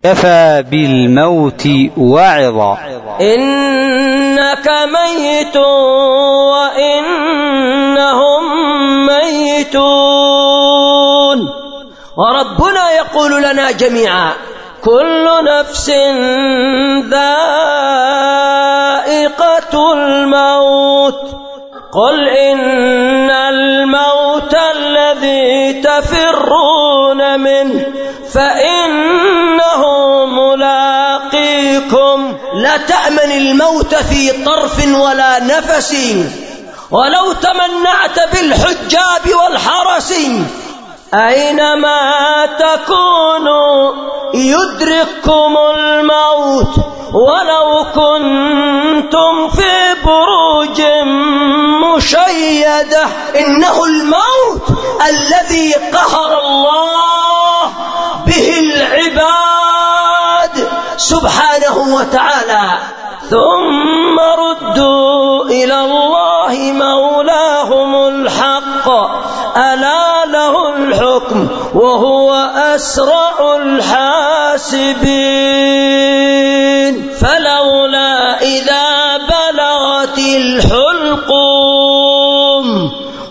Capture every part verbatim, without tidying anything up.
كفى بالموت واعظا. إنك ميت وإنهم ميتون. وربنا يقول لنا جميعا: كل نفس ذائقة الموت. قل إن الموت الذي تفرون منه فإنه ملاقيكم. لا تأمن الموت في طرف ولا نفس، ولو تمنعت بالحجاب والحرس. أينما تكونوا يدرككم الموت ولو كنتم في بروج مشيدة. إنه الموت الذي قهر الله به العباد سبحانه وتعالى. ثم ردوا إلى الله مولاهم الحق ألا له الحكم وهو أسرع الحاسبين. فلولا إذا بلغت الحلقوم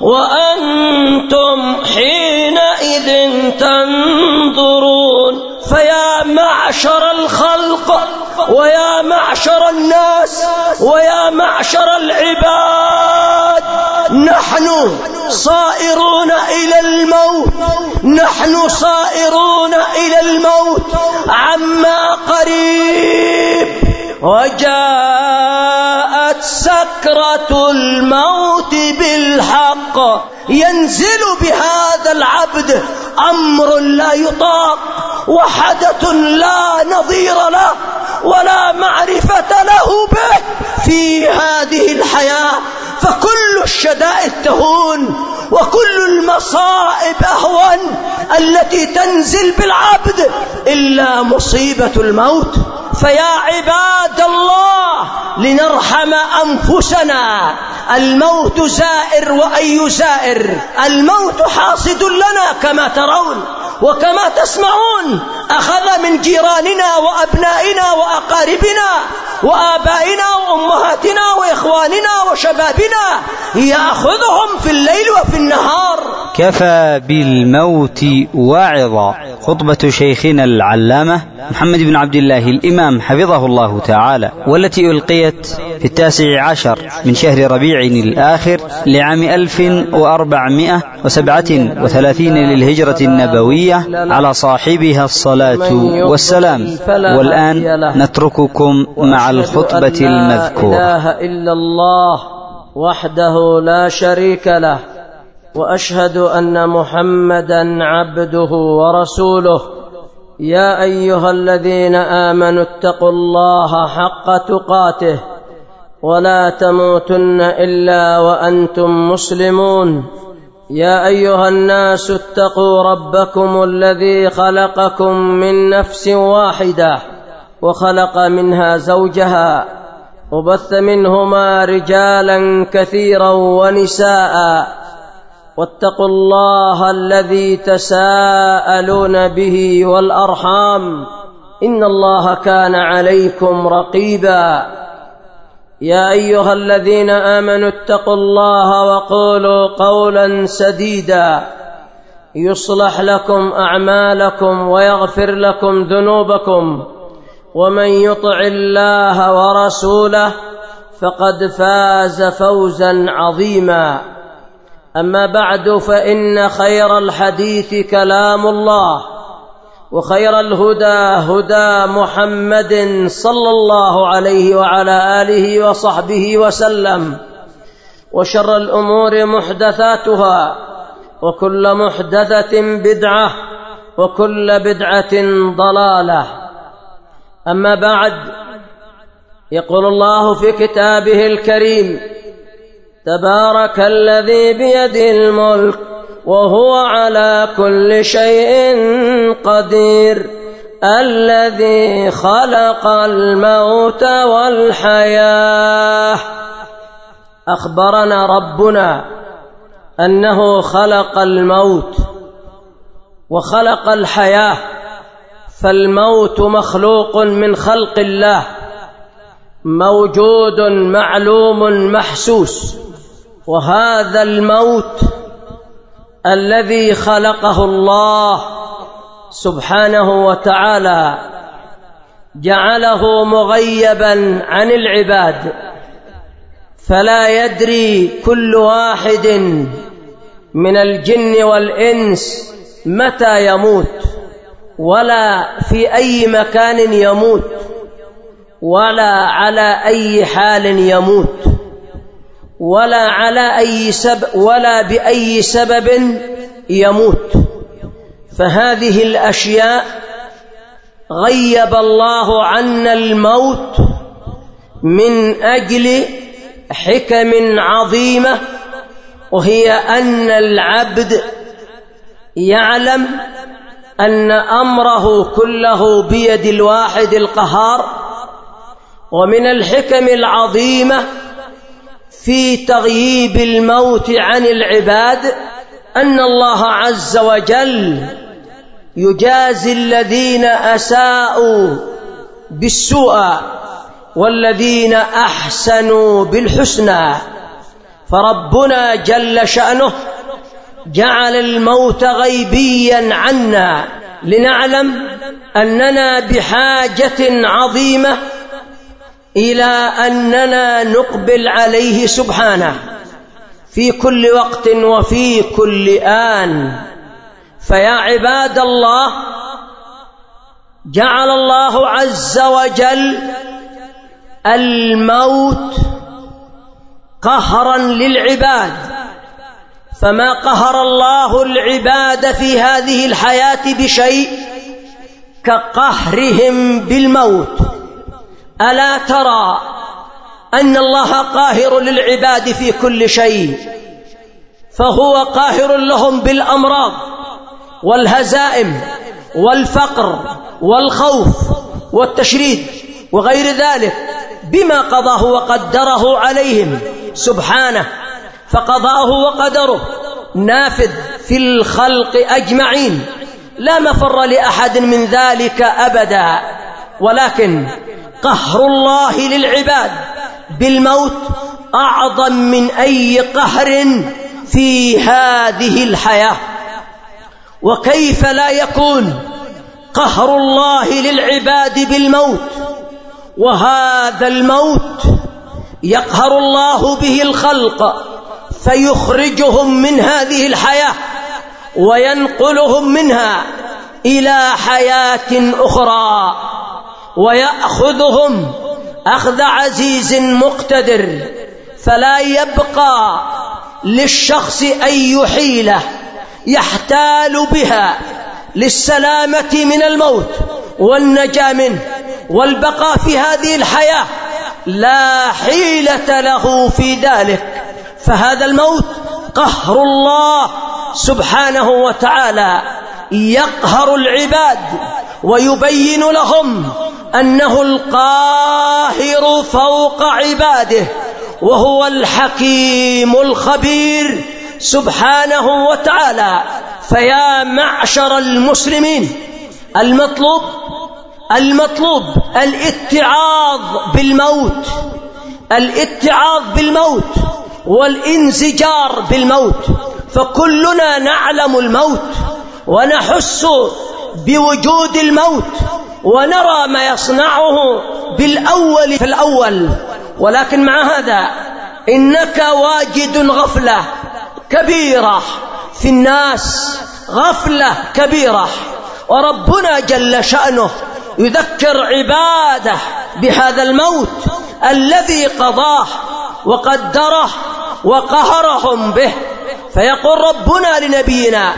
وأنتم حينئذ تنظرون. فيا معشر الخلق ويا معشر الناس ويا معشر العباد، نحن صائرون إلى الموت، نحن صائرون إلى الموت عما قريب. وجاءت سكرة الموت بالحق. ينزل بهذا العبد أمر لا يطاق، وحدث لا نظير له ولا معرفة له به في هذه الحياة. فكل الشدائد تهون وكل المصائب أهون التي تنزل بالعبد إلا مصيبة الموت. فيا عباد الله لنرحم أنفسنا. الموت زائر وأي زائر. الموت حاصد لنا كما ترون وكما تسمعون. أخذ من جيراننا وأبنائنا وأقاربنا وآبائنا وأمهاتنا وإخواننا وشبابنا، يأخذهم في الليل وفي النهار. كفى بالموت واعظا. خطبة شيخنا العلامة محمد بن عبد الله الإمام حفظه الله تعالى، والتي ألقيت في التاسع عشر من شهر ربيع الآخر لعام ألف وأربعمائة وسبعة وثلاثين للهجرة النبوية على صاحبها الصلاة والسلام. والآن نترككم مع الخطبة المذكورة. لا إله إلا الله وحده لا شريك له، وأشهد أن محمدا عبده ورسوله. يا أيها الذين آمنوا اتقوا الله حق تقاته ولا تموتن إلا وأنتم مسلمون. يا أيها الناس اتقوا ربكم الذي خلقكم من نفس واحدة وخلق منها زوجها وبث منهما رجالا كثيرا ونساء. واتقوا الله الذي تساءلون به والأرحام إن الله كان عليكم رقيبا. يا أيها الذين آمنوا اتقوا الله وقولوا قولا سديدا يصلح لكم أعمالكم ويغفر لكم ذنوبكم، ومن يطع الله ورسوله فقد فاز فوزا عظيما. أما بعد، فإن خير الحديث كلام الله، وخير الهدى هدى محمد صلى الله عليه وعلى آله وصحبه وسلم. وشر الأمور محدثاتها، وكل محدثة بدعة، وكل بدعة ضلالة. أما بعد، يقول الله في كتابه الكريم: تبارك الذي بيده الملك وهو على كل شيء قدير، الذي خلق الموت والحياة. أخبرنا ربنا أنه خلق الموت وخلق الحياة، فالموت مخلوق من خلق الله، موجود معلوم محسوس، وهذا الموت الذي خلقه الله سبحانه وتعالى جعله مغيبا عن العباد، فلا يدري كل واحد من الجن والإنس متى يموت، ولا في أي مكان يموت، ولا على أي حال يموت، ولا على أي سبب ولا بأي سبب يموت. فهذه الأشياء غيب الله عنا الموت من أجل حكم عظيمة، وهي أن العبد يعلم أن أمره كله بيد الواحد القهار. ومن الحكم العظيمة في تغييب الموت عن العباد أن الله عز وجل يجازي الذين أساءوا بالسوء والذين أحسنوا بالحسنى. فربنا جل شأنه جعل الموت غيبيا عنا لنعلم أننا بحاجة عظيمة إلى أننا نقبل عليه سبحانه في كل وقت وفي كل آن. فيا عباد الله، جعل الله عز وجل الموت قهرا للعباد، فما قهر الله العباد في هذه الحياة بشيء كقهرهم بالموت. ألا ترى أن الله قاهر للعباد في كل شيء، فهو قاهر لهم بالأمراض والهزائم والفقر والخوف والتشريد وغير ذلك بما قضاه وقدره عليهم سبحانه. فقضاه وقدره نافذ في الخلق أجمعين، لا مفر لأحد من ذلك أبدا. ولكن قهر الله للعباد بالموت أعظم من أي قهر في هذه الحياة. وكيف لا يكون قهر الله للعباد بالموت وهذا الموت يقهر الله به الخلق فيخرجهم من هذه الحياة وينقلهم منها إلى حياة أخرى، ويأخذهم أخذ عزيز مقتدر، فلا يبقى للشخص أي حيلة يحتال بها للسلامة من الموت والنجاة منه والبقاء في هذه الحياة، لا حيلة له في ذلك. فهذا الموت قهر الله سبحانه وتعالى، يقهر العباد ويبين لهم أنه القاهر فوق عباده، وهو الحكيم الخبير سبحانه وتعالى. فيا معشر المسلمين، المطلوب المطلوب الاتعاظ بالموت، الاتعاظ بالموت والانزجار بالموت. فكلنا نعلم الموت ونحس بوجود الموت ونرى ما يصنعه بالأول في الأول، ولكن مع هذا إنك واجد غفلة كبيرة في الناس، غفلة كبيرة. وربنا جل شأنه يذكر عباده بهذا الموت الذي قضاه وقدره وقهرهم به. فيقول ربنا لنبينا: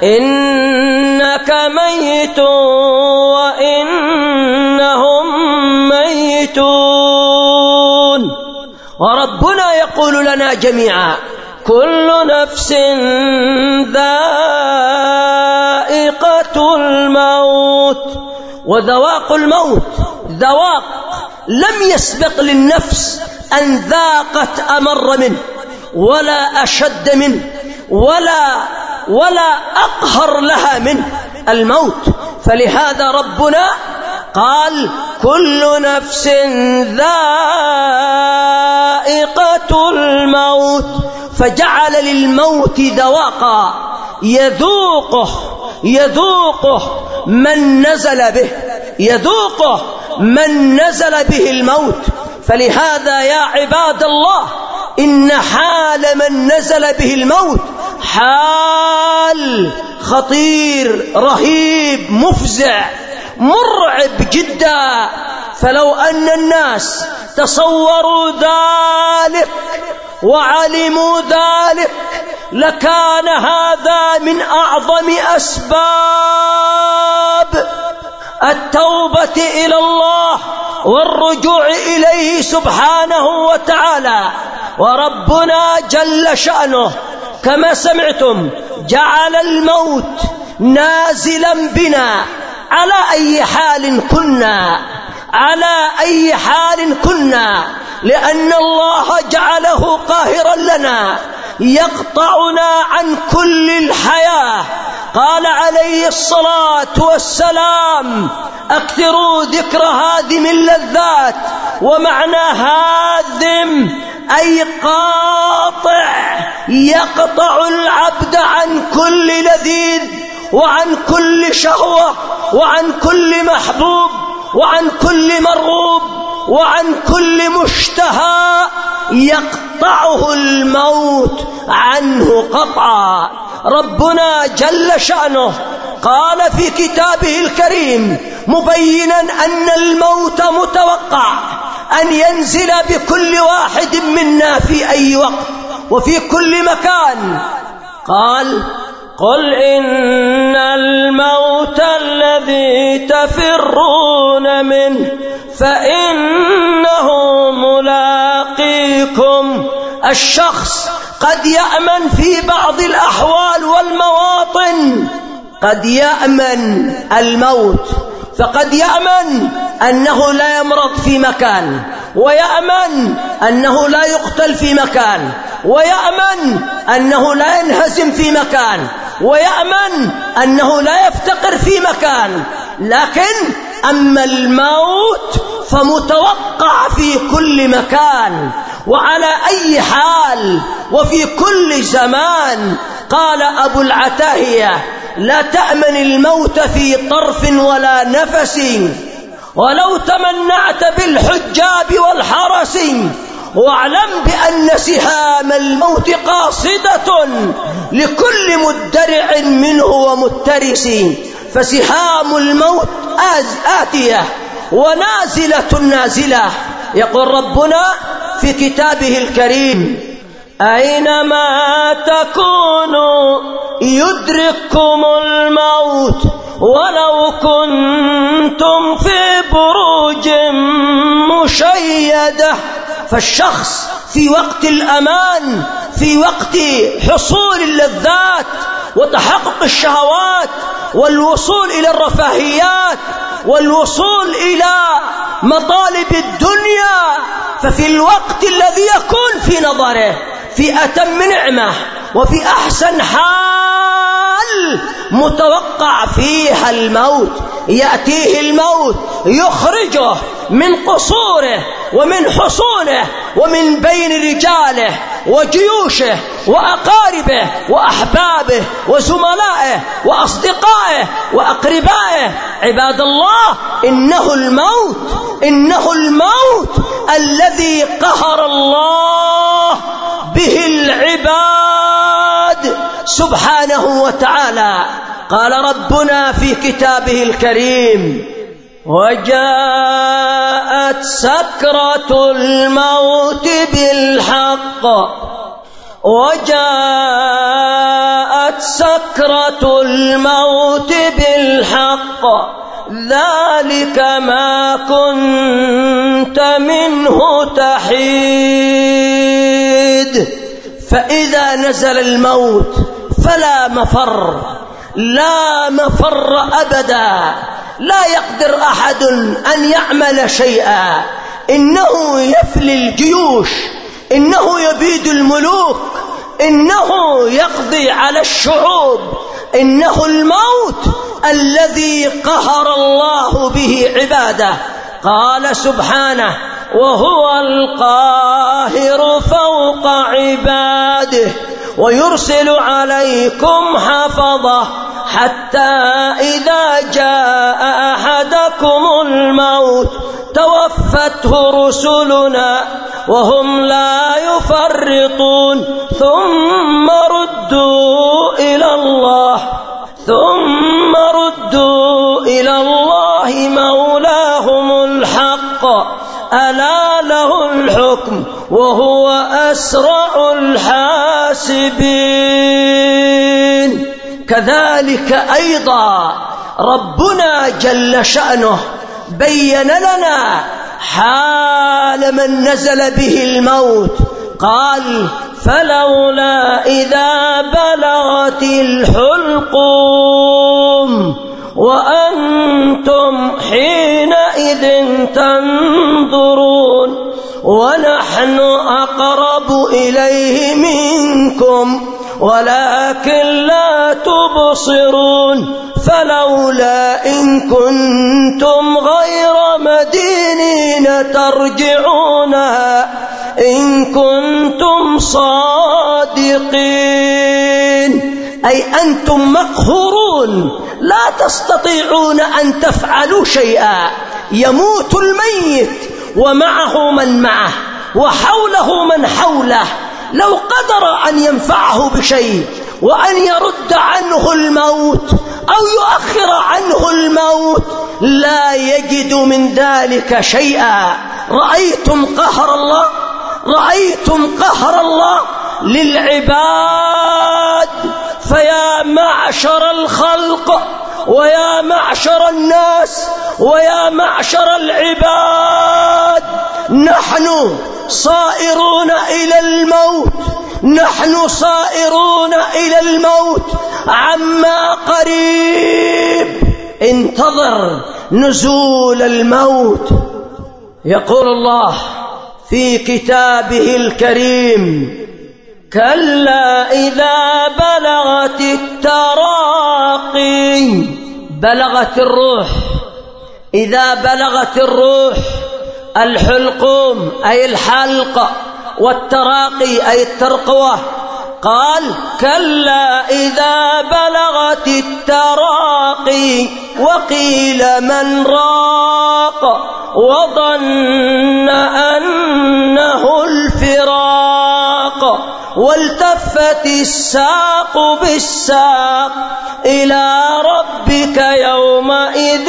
إنك ميت وإنهم ميتون. وربنا يقول لنا جميعا: كل نفس ذائقة الموت. وذواق الموت ذواق لم يسبق للنفس أن ذاقت أمر منه ولا أشد منه ولا ولا أقهر لها منه الموت. فلهذا ربنا قال كل نفس ذائقة الموت، فجعل للموت ذواقا يذوقه يذوقه من نزل به يذوقه من نزل به الموت. فلهذا يا عباد الله إن حال من نزل به الموت حال خطير رهيب مفزع مرعب جدا. فلو أن الناس تصوروا ذلك وعلموا ذلك لكان هذا من أعظم أسباب التوبة إلى الله والرجوع إليه سبحانه وتعالى. وربنا جل شأنه كما سمعتم جعل الموت نازلا بنا على أي حال كنا على أي حال كنا لأن الله جعله قاهرا لنا يقطعنا عن كل الحياة. قال عليه الصلاة والسلام أكثروا ذكر هادم اللذات، ومعنى هادم أي قاطع، يقطع العبد عن كل لذيذ وعن كل شهوة وعن كل محبوب وعن كل مرغوب وعن كل مشتهى، يقطعه الموت عنه قطعا. ربنا جل شأنه قال في كتابه الكريم مبينا أن الموت متوقع أن ينزل بكل واحد منا في أي وقت وفي كل مكان. قال قل إن الموت الذي تفرون منه فإنه ملاقيكم. الشخص قد يأمن في بعض الأحوال والمواطن، قد يأمن الموت، فقد يأمن أنه لا يمرض في مكان، ويأمن أنه لا يقتل في مكان، ويأمن أنه لا ينهزم في مكان، ويأمن أنه لا يفتقر في مكان. لكن أما الموت فمتوقع في كل مكان وعلى أي حال وفي كل زمان. قال أبو العتاهية لا تأمن الموت في طرف ولا نفس ولو تمنعت بالحجاب والحرس، واعلم بأن سهام الموت قاصدة لكل مدرع منه ومترس. فسهام الموت آتية ونازلة نازلة. يقول ربنا في كتابه الكريم أينما تكونوا يدرككم الموت ولو كنتم في بروج مشيدة. فالشخص في وقت الأمان، في وقت حصول اللذات وتحقق الشهوات والوصول إلى الرفاهيات والوصول إلى مطالب الدنيا، ففي الوقت الذي يكون في نظره في أتم نعمة وفي أحسن حال متوقع فيها الموت، يأتيه الموت يخرجه من قصوره ومن حصونه ومن بين رجاله وجيوشه وأقاربه وأحبابه وزملائه وأصدقائه وأقربائه. عباد الله إنه الموت إنه الموت الذي قهر الله به العباد سبحانه وتعالى. قال ربنا في كتابه الكريم وجاءت سكرة الموت بالحق وجاءت سكرة الموت بالحق ذلك ما كنت منه تحيد. فإذا نزل الموت فلا مفر لا مفر أبدا، لا يقدر أحد أن يعمل شيئا. إنه يفلي الجيوش، إنه يبيد الملوك، إنه يقضي على الشعوب، إنه الموت الذي قهر الله به عباده. قال سبحانه: وهو القاهر فوق عباده ويرسل عليكم حفظة حتى إذا جاء أحدكم الموت توفته رسلنا وهم لا يفرطون ثم ردوا إلى الله ثم ردوا إلى الله مولاهم الحق ألا له الحكم وهو أسرع الحاسبين. كذلك أيضا ربنا جل شأنه بين لنا حال من نزل به الموت. قال: فلولا إذا بلغت الحلقوم وأنتم حينئذ تنظرون ونحن أقرب إليه منكم ولكن لا تبصرون فلولا إن كنتم غير مدينين ترجعونها إن كنتم صادقين. أي أنتم مقهورون لا تستطيعون أن تفعلوا شيئا. يموت الميت ومعه من معه وحوله من حوله. لو قدر أن ينفعه بشيء وأن يرد عنه الموت أو يؤخر عنه الموت لا يجد من ذلك شيئا. رأيتم قهر الله رأيتم قهر الله للعباد. فيا معشر الخلق ويا معشر الناس ويا معشر العباد، نحن صائرون إلى الموت نحن صائرون إلى الموت عما قريب. انتظر نزول الموت. يقول الله في كتابه الكريم: كلا إذا بلغت التراقي. بلغت الروح. إذا بلغت الروح الحلقوم أي الحلق، والتراقي أي الترقوة. قال: كلا إذا بلغت التراقي وقيل من راق وظن أنه الفراق والتفت الساق بالساق إلى ربك يومئذ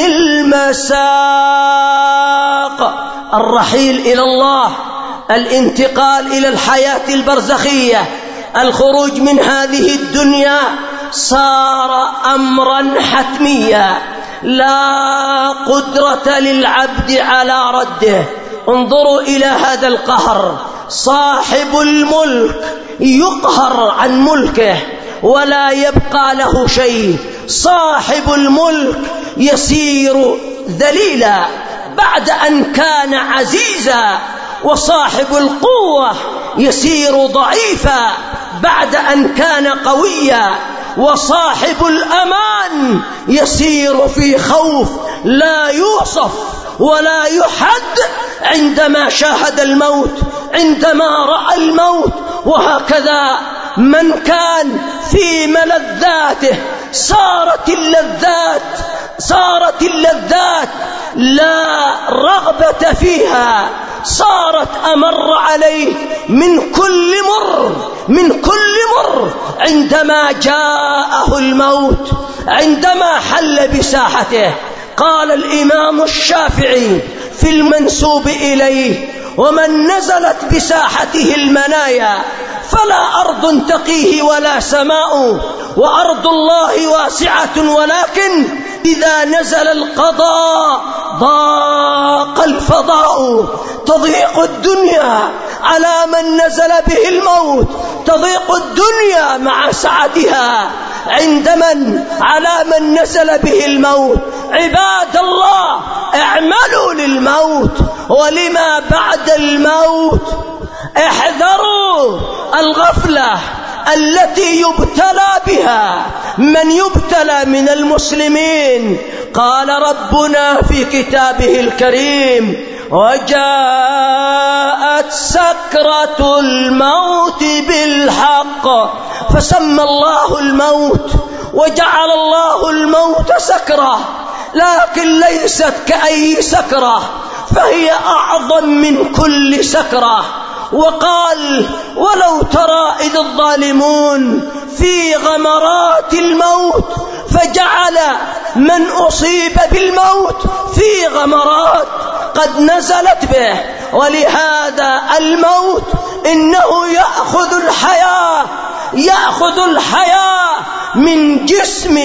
المساق. الرحيل إلى الله، الانتقال إلى الحياة البرزخية، الخروج من هذه الدنيا صار أمرا حتميا لا قدرة للعبد على رده. انظروا إلى هذا القهر. صاحب الملك يقهر عن ملكه ولا يبقى له شيء. صاحب الملك يسير ذليلا بعد أن كان عزيزا، وصاحب القوة يسير ضعيفا بعد أن كان قويا، وصاحب الأمان يسير في خوف لا يوصف ولا يحد عندما شاهد الموت، عندما رأى الموت. وهكذا من كان في ملذاته صارت اللذات صارت اللذات لا رغبة فيها، صارت أمر عليه من كل مر من كل مر عندما جاءه الموت، عندما حل بساحته. قال الإمام الشافعي في المنسوب إليه: ومن نزلت بساحته المنايا فلا أرض تقيه ولا سماء، وأرض الله واسعة ولكن إذا نزل القضاء ضاق الفضاء. تضيق الدنيا على من نزل به الموت، تضيق الدنيا مع سعتها عند من على من نزل به الموت. عباد الله، اعملوا للموت ولما بعد الموت. احذروا الغفلة التي يبتلى بها من يبتلى من المسلمين. قال ربنا في كتابه الكريم: وجاءت سكرة الموت بالحق. فسمى الله الموت وجعل الله الموت سكرة، لكن ليست كأي سكرة، فهي أعظم من كل سكرة. وقال: ولو ترى إذ الظالمون في غمرات الموت، فجعل من أصيب بالموت في غمرات قد نزلت به. ولهذا الموت إنه يأخذ الحياة يأخذ الحياة من جسم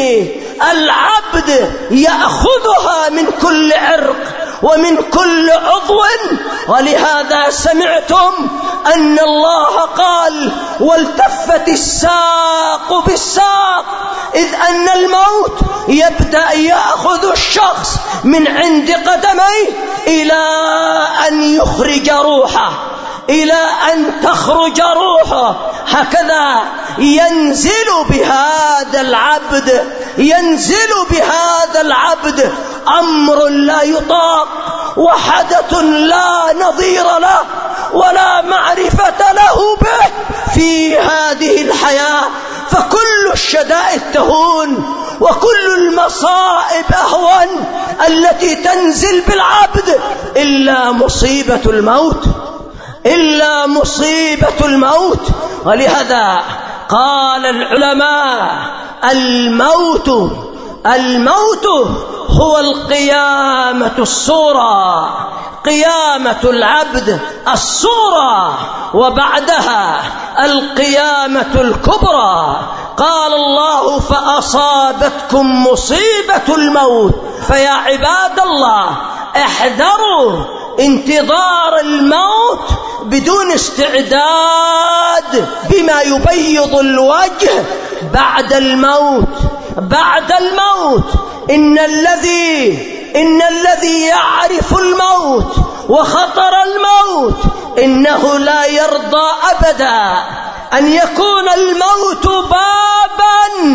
العبد، يأخذها من كل عرق ومن كل عضو. ولهذا سمعتم أن الله قال: والتفت الساق بالساق، إذ أن الموت يبدأ يأخذ الشخص من عند قدميه إلى أن يخرج روحه، إلى أن تخرج روحه. هكذا ينزل بهذا العبد ينزل بهذا العبد أمر لا يطاق، وحدث لا نظير له ولا معرفة له به في هذه الحياة. فكل الشدائد تهون وكل المصائب أهون التي تنزل بالعبد إلا مصيبة الموت إلا مصيبة الموت. ولهذا قال العلماء: الموت الموت هو القيامة الصورة، قيامة العبد الصورة، وبعدها القيامة الكبرى. قال الله: فأصابتكم مصيبة الموت. فيا عباد الله، احذروا انتظار الموت بدون استعداد بما يبيض الوجه بعد الموت. بعد الموت إن الذي إن الذي يعرف الموت وخطر الموت إنه لا يرضى أبدا أن يكون الموت بابا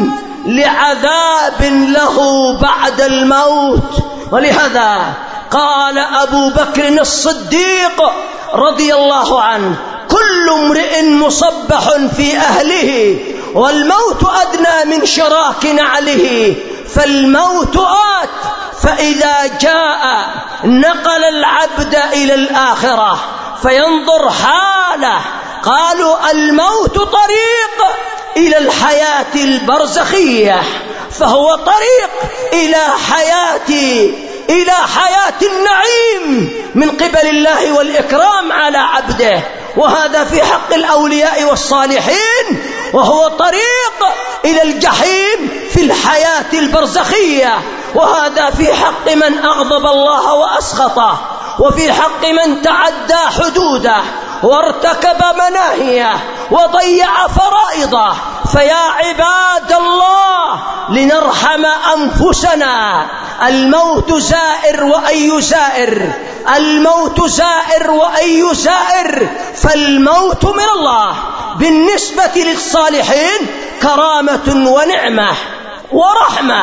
لعذاب له بعد الموت. ولهذا قال أبو بكر الصديق رضي الله عنه: كل امرئ مصبح في أهله، والموت أدنى من شراك نعله. فالموت آت، فإذا جاء نقل العبد إلى الآخرة فينظر حاله. قالوا: الموت طريق إلى الحياة البرزخية، فهو طريق إلى حياة إلى حياة النعيم من قبل الله والإكرام على عبده. وهذا في حق الأولياء والصالحين، وهو طريق إلى الجحيم في الحياة البرزخية. وهذا في حق من أغضب الله وأسخطه، وفي حق من تعدى حدوده وارتكب مناهيه وضيع فرائضه. فيا عباد الله، لنرحم أنفسنا. الموت زائر وأي زائر الموت زائر وأي زائر فالموت من الله بالنسبة للصالحين كرامة ونعمة ورحمة،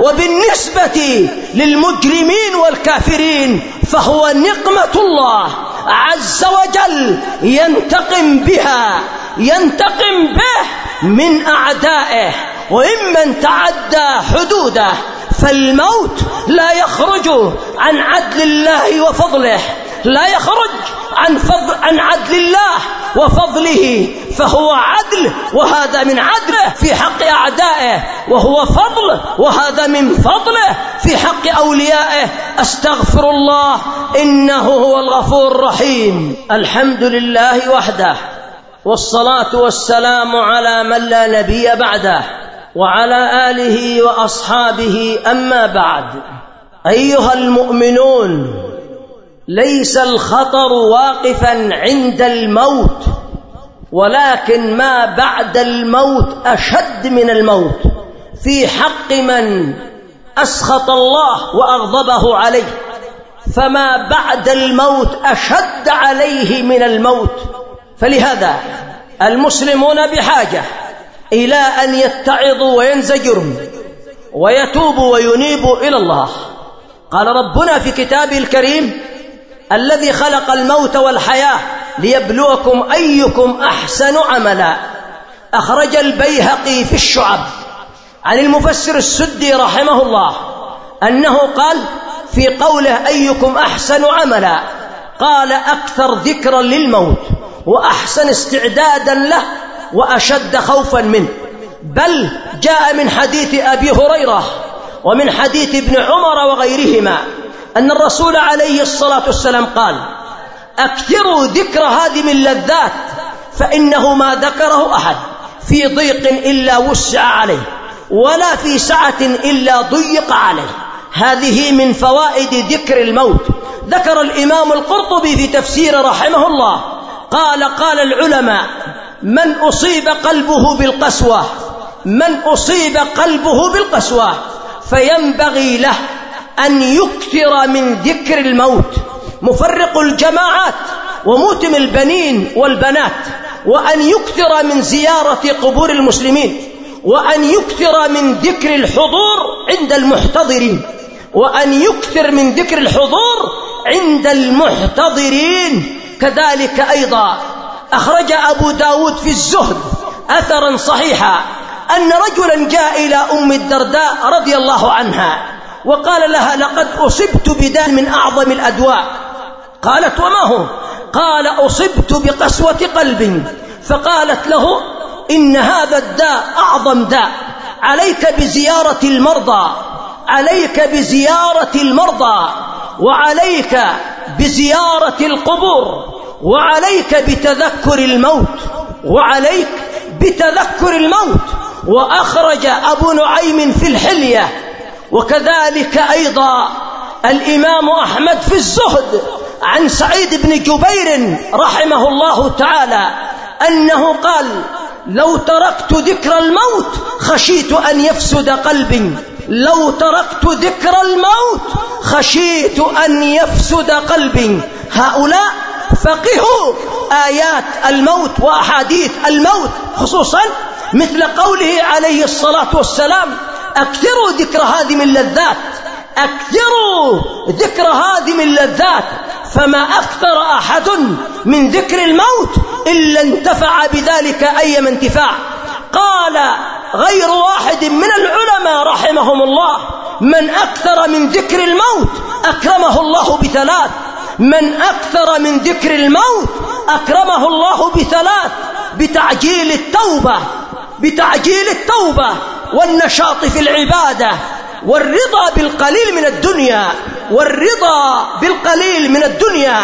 وبالنسبة للمجرمين والكافرين فهو نقمة الله عز وجل ينتقم بها ينتقم به من أعدائه وممن تعدى حدوده. فالموت لا يخرج عن عدل الله وفضله، لا يخرج عن, فضل عن عدل الله وفضله، فهو عدل وهذا من عدله في حق أعدائه، وهو فضل وهذا من فضله في حق أوليائه. أستغفر الله إنه هو الغفور الرحيم. الحمد لله وحده، والصلاة والسلام على من لا نبي بعده، وعلى آله وأصحابه. أما بعد، أيها المؤمنون، ليس الخطر واقفا عند الموت، ولكن ما بعد الموت أشد من الموت في حق من أسخط الله وأغضبه عليه. فما بعد الموت أشد عليه من الموت. فلهذا المسلمون بحاجة إلى أن يتعظوا وينزجروا ويتوبوا وينيبوا إلى الله. قال ربنا في كتابه الكريم: الذي خلق الموت والحياة ليبلوكم أيكم أحسن عملا. أخرج البيهقي في الشعب عن المفسر السدي رحمه الله أنه قال في قوله أيكم أحسن عملا، قال أكثر ذكرا للموت وأحسن استعدادا له وأشد خوفا منه. بل جاء من حديث أبي هريرة ومن حديث ابن عمر وغيرهما أن الرسول عليه الصلاة والسلام قال: أكثروا ذكر هذه اللذات فإنه ما ذكره أحد في ضيق إلا وسع عليه ولا في سعة إلا ضيق عليه. هذه من فوائد ذكر الموت. ذكر الإمام القرطبي في تفسير رحمه الله قال: قال العلماء: من أصيب قلبه بالقسوة من أصيب قلبه بالقسوة فينبغي له أن يكثر من ذكر الموت، مفرق الجماعات وموتم البنين والبنات، وأن يكثر من زيارة قبور المسلمين، وأن يكثر من ذكر الحضور عند المحتضرين، وأن يكثر من ذكر الحضور عند المحتضرين. كذلك أيضا أخرج أبو داود في الزهد أثرا صحيحا أن رجلا جاء إلى أم الدرداء رضي الله عنها وقال لها: لقد أصبت بداء من أعظم الأدواء. قالت: وما هو؟ قال: أصبت بقسوة قلب. فقالت له: إن هذا الداء أعظم داء، عليك بزيارة المرضى، عليك بزيارة المرضى، وعليك بزيارة القبور، وعليك بتذكر الموت، وعليك بتذكر الموت. وأخرج أبو نعيم في الحلية وكذلك أيضا الإمام أحمد في الزهد عن سعيد بن جبير رحمه الله تعالى أنه قال: لو تركت ذكر الموت خشيت أن يفسد قلبي، لو تركت ذكر الموت خشيت أن يفسد قلبي. هؤلاء فقهوا آيات الموت وأحاديث الموت، خصوصا مثل قوله عليه الصلاة والسلام: أكثروا ذكر هذه من اللذات، أكثروا ذكر هذه من اللذات. فما أكثر أحد من ذكر الموت إلا انتفع بذلك أيما انتفاع. قال غير واحد من العلماء رحمهم الله: من أكثر من ذكر الموت أكرمه الله بثلاث، من أكثر من ذكر الموت أكرمه الله بثلاث: بتعجيل التوبة، بتعجيل التوبة والنشاط في العبادة، والرضا بالقليل من الدنيا، والرضا بالقليل من الدنيا.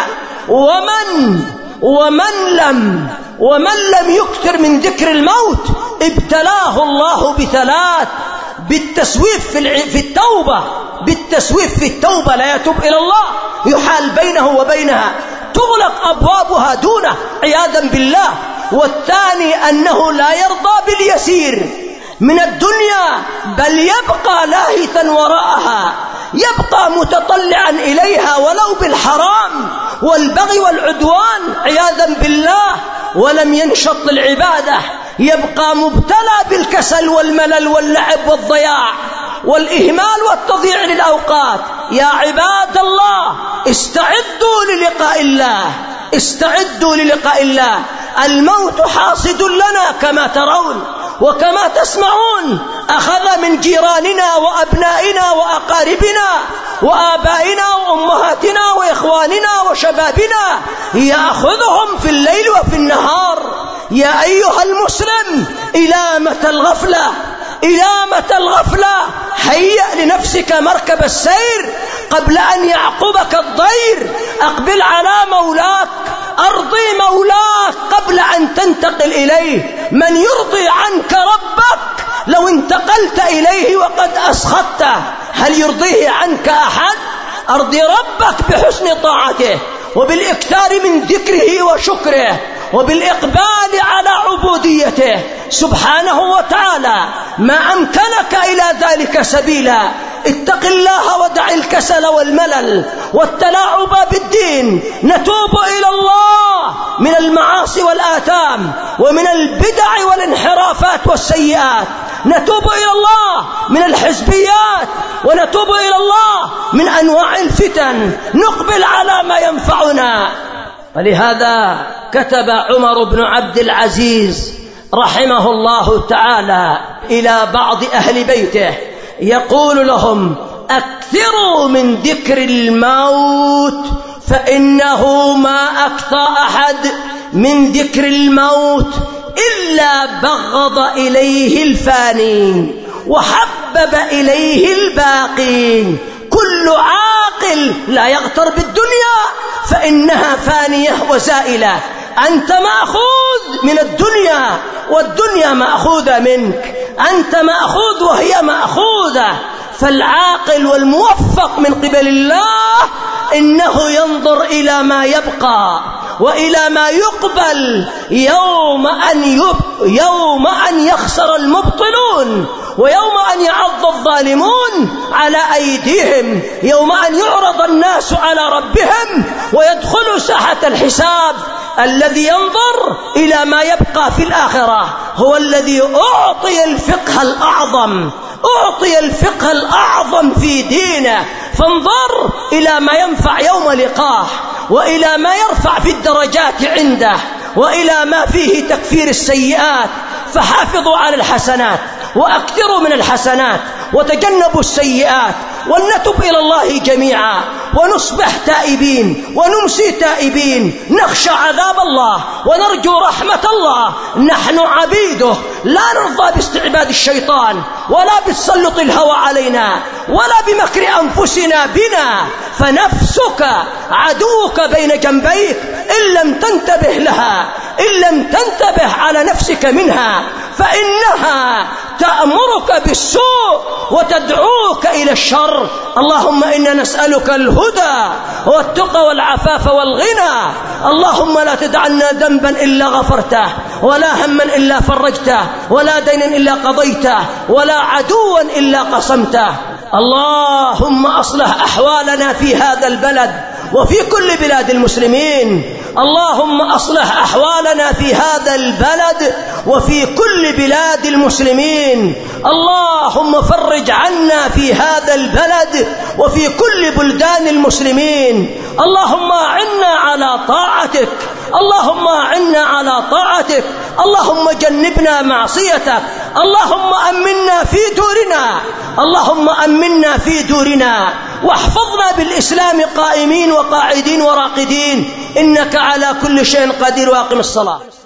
ومن ومن لم ومن لم يكثر من ذكر الموت ابتلاه الله بثلاث: بالتسويف في التوبة، بالتسويف في التوبة لا يتوب إلى الله، يحال بينه وبينها، تغلق أبوابها دونه عياذا بالله. والثاني أنه لا يرضى باليسير من الدنيا، بل يبقى لاهثا وراءها، يبقى متطلعا إليها ولو بالحرام والبغي والعدوان عياذا بالله، ولم ينشط للعبادة، يبقى مبتلى بالكسل والملل واللعب والضياع والإهمال والتضييع للأوقات. يا عباد الله، استعدوا للقاء الله، استعدوا للقاء الله. الموت حاصد لنا كما ترون وكما تسمعون، أخذ من جيراننا وأبنائنا وأقاربنا وآبائنا وأمهاتنا وإخواننا وشبابنا، يأخذهم في الليل وفي النهار. يا أيها المسلم، إلى متى الغفلة؟ إلى متى الغفلة؟ هيأ لنفسك مركب السير قبل أن يعقبك الضير. أقبل على مولاك، أرضي مولاك قبل أن تنتقل إليه. من يرضي عنك ربك لو انتقلت إليه وقد أسخطته؟ هل يرضيه عنك أحد؟ أرضي ربك بحسن طاعته وبالإكثار من ذكره وشكره وبالإقبال على عبوديته سبحانه وتعالى. ما أمكنك إلى ذلك سبيلا. اتق الله ودع الكسل والملل والتلاعب بالدين. نتوب إلى الله من المعاصي والآثام ومن البدع والانحرافات والسيئات، نتوب إلى الله من الحزبيات، ونتوب إلى الله من أنواع الفتن، نقبل على ما ينفعنا. ولهذا كتب عمر بن عبد العزيز رحمه الله تعالى إلى بعض أهل بيته يقول لهم: أكثروا من ذكر الموت، فإنه ما أكثر أحد من ذكر الموت إلا بغض إليه الفانين وحبب إليه الباقين. كل عاقل لا يغتر بالدنيا فإنها فانية وزائلة. أنت مأخوذ من الدنيا والدنيا مأخوذة منك، أنت مأخوذ وهي مأخوذة. فالعاقل والموفق من قبل الله إنه ينظر إلى ما يبقى وإلى ما يقبل يوم أن, يب... يوم أن يخسر المبطلون، ويوم أن يعض الظالمون على أيديهم، يوم أن يعرض الناس على ربهم ويدخلوا ساحة الحساب. الذي ينظر إلى ما يبقى في الآخرة هو الذي أعطي الفقه الأعظم، أعطي الفقه الأعظم في دينه. فانظر إلى ما ينفع يوم لقاه، وإلى ما يرفع في الدرجات عنده، وإلى ما فيه تكفير السيئات. فحافظوا على الحسنات وأكثروا من الحسنات وتجنبوا السيئات، ولنتب إلى الله جميعا ونصبح تائبين ونمسي تائبين، نخشى عذاب الله ونرجو رحمة الله. نحن عبيده، لا نرضى باستعباد الشيطان ولا بتسلط الهوى علينا ولا بمكر أنفسنا بنا. فنفسك عدوك بين جنبيك إن لم تنتبه لها، إن لم تنتبه على نفسك منها، فإنها تأمرك بالسوء وتدعوك إلى الشر. اللهم إنا نسألك الهدى والتقى والعفاف والغنى. اللهم لا تدعنا ذنبا إلا غفرته، ولا هما إلا فرجته، ولا دينا إلا قضيته، ولا عدوا إلا قصمته. اللهم أصلح أحوالنا في هذا البلد وفي كل بلاد المسلمين. اللهم أصلح أحوالنا في هذا البلد وفي كل بلاد المسلمين. اللهم فرج عنا في هذا البلد وفي كل بلدان المسلمين. اللهم أعنا على طاعتك، اللهم أعنا على طاعتك. اللهم جنبنا معصيتك. اللهم أمنا في دورنا، اللهم أمنا في دورنا، واحفظنا بالإسلام قائمين وقاعدين وراقدين، إنك على كل شيء قدير. واقم الصلاة.